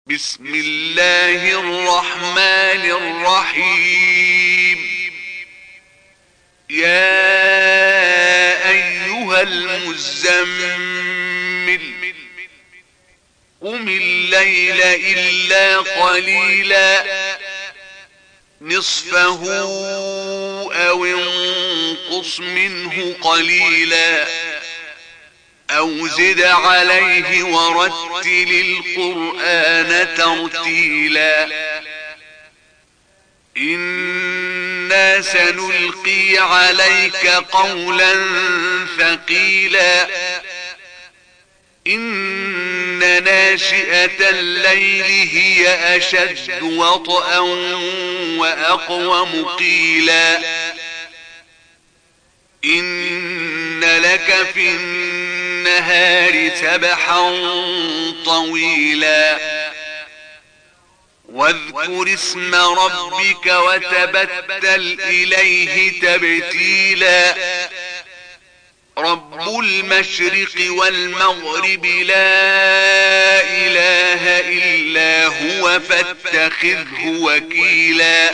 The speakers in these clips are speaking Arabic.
بسم الله الرحمن الرحيم. يا أيها المزمل قم الليل إلا قليلا نصفه أو انقص منه قليلا أو زد عليه ورتل القرآن ترتيلا إنا سنلقي عليك قولا ثقيلا إن ناشئة الليل هي أشد وطئا وأقوم قيلا إن لك في النهار سبحا طويلا واذكر اسم ربك وتبتل إليه تبتيلا رب المشرق والمغرب لا إله إلا هو فاتخذه وكيلا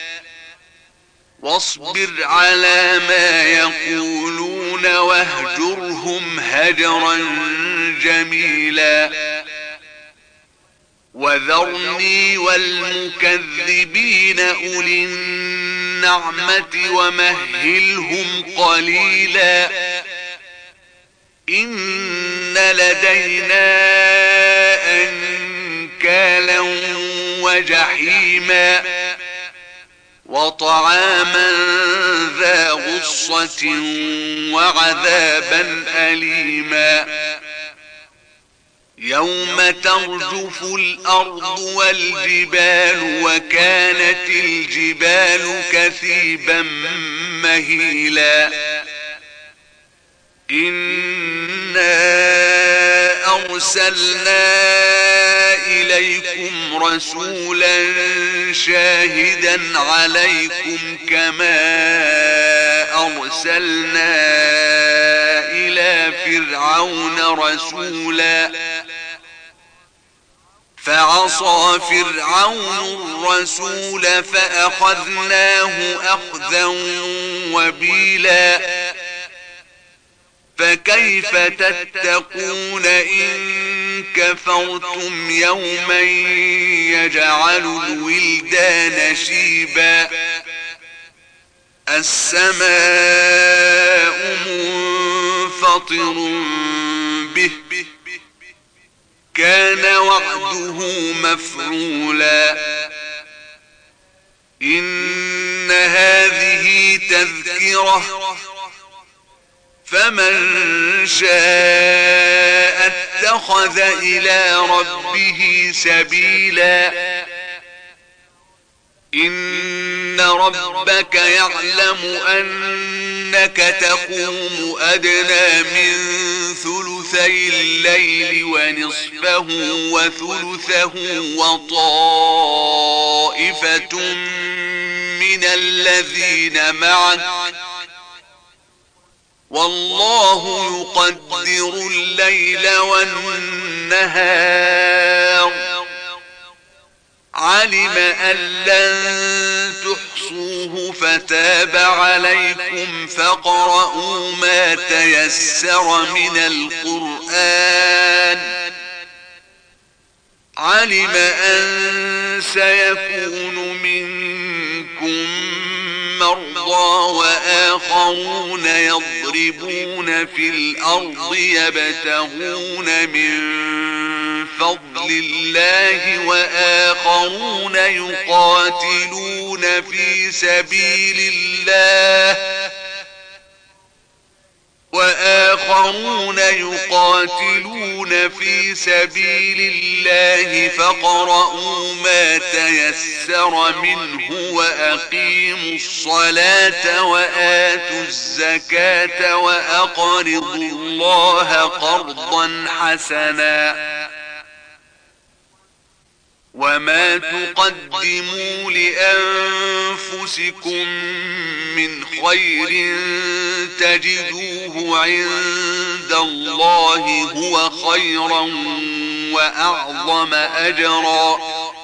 واصبر على ما يقولون واهجرهم هجرا جميلا وذرني والمكذبين أولي النعمة ومهلهم قليلا إن لدينا أنكالا وجحيما وطعاما ذا غصة وعذابا أليما يوم ترجف الأرض والجبال وكانت الجبال كثيبا مهيلا إنا أرسلنا إليكم رسولا شاهدا عليكم كما أرسلنا إلى فرعون رسولا فعصى فرعون الرسول فأخذناه أخذا وبيلا فكيف تتقون إن كفرتم يوما يجعل الولدان شيبا السماء منفطر به كان وعده مفعولا إن هذه تذكرة فمن شاء اتخذ إلى ربه سبيلا إن ربك يعلم أنك تقوم أدنى من ثلثي الليل ونصفه وثلثه وطائفة من الذين معك والله يقدر الليل والنهار علم أن لن تحصوه فتاب عليكم فاقرؤوا ما تيسر من القرآن علم أن سيكون منكم مرضى وآخرون يضربون في الأرض يبتغون من فضل الله وآخرون يقاتلون في سبيل الله فاقرؤوا ما تيسر منه وأقيموا الصلاة وآتوا الزكاة وأقرضوا الله قرضا حسنا وما تقدموا لأنفسكم من خير تجدوه عند الله هو خيرا وأعظم أجرا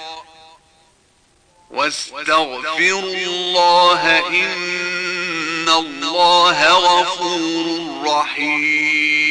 واستغفروا الله إن الله غفور رحيم